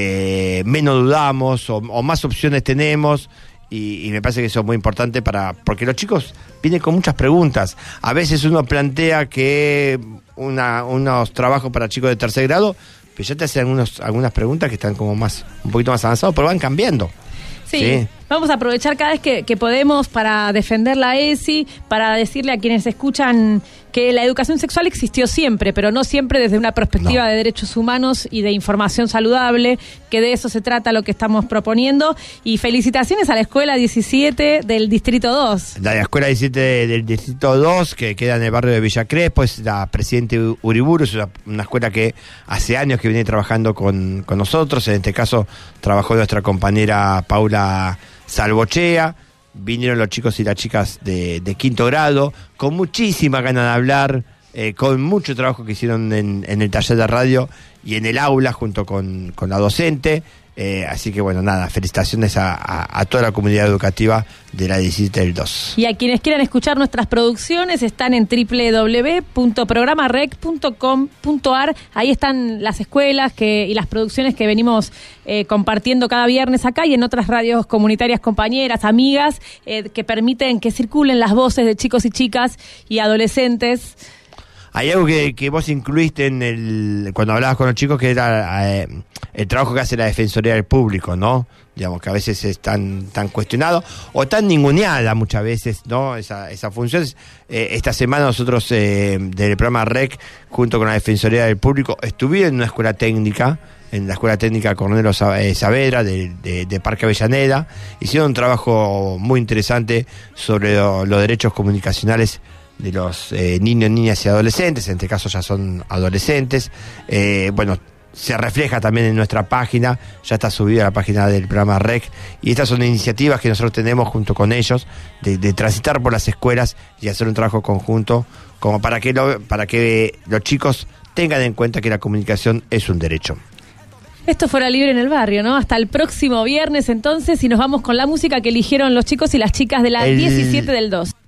Eh, menos dudamos o, o más opciones tenemos. Y, y me parece que eso es muy importante para porque los chicos vienen con muchas preguntas. A veces uno plantea que una, unos trabajos para chicos de tercer grado, pero ya te hacen algunos, algunas preguntas que están como más un poquito más avanzados, pero van cambiando. Sí, ¿sí? Vamos a aprovechar cada vez que, que podemos para defender la ESI, para decirle a quienes escuchan que la educación sexual existió siempre, pero no siempre desde una perspectiva no. de derechos humanos y de información saludable, que de eso se trata lo que estamos proponiendo. Y felicitaciones a la Escuela diecisiete del Distrito dos. La Escuela diecisiete del Distrito dos, que queda en el barrio de Villa Crespo, es la Presidente Uriburu, es una, una escuela que hace años que viene trabajando con, con nosotros. En este caso trabajó nuestra compañera Paula Salvochea. Vinieron los chicos y las chicas de, de quinto grado, con muchísima ganas de hablar, eh, con mucho trabajo que hicieron en, en el taller de radio y en el aula junto con, con la docente. Eh, así que bueno, nada, felicitaciones a, a, a toda la comunidad educativa de la diecisiete del dos. Y a quienes quieran escuchar nuestras producciones están en doble u doble u doble u punto programa rec punto com punto a r. Ahí están las escuelas que y las producciones que venimos eh, compartiendo cada viernes acá y en otras radios comunitarias, compañeras, amigas, eh, que permiten que circulen las voces de chicos y chicas y adolescentes. Hay algo que, que vos incluiste en el cuando hablabas con los chicos, que era eh, el trabajo que hace la Defensoría del Público, ¿no? Digamos que a veces es tan, tan cuestionado o tan ninguneada muchas veces, ¿no? Esa, esa función. Eh, esta semana nosotros eh, del programa R E C, junto con la Defensoría del Público, estuvimos en una escuela técnica, en la Escuela Técnica Cornelio Saavedra de, de, de Parque Avellaneda. Hicieron un trabajo muy interesante sobre lo, los derechos comunicacionales de los eh, niños, niñas y adolescentes. En este caso ya son adolescentes. Eh, bueno, se refleja también en nuestra página, ya está subida a la página del programa R E C, y estas son iniciativas que nosotros tenemos junto con ellos, de, de transitar por las escuelas y hacer un trabajo conjunto, como para que, lo, para que los chicos tengan en cuenta que la comunicación es un derecho. Esto fue Hora Libre en el Barrio, ¿no? Hasta el próximo viernes entonces, y nos vamos con la música que eligieron los chicos y las chicas de la el... diecisiete del dos.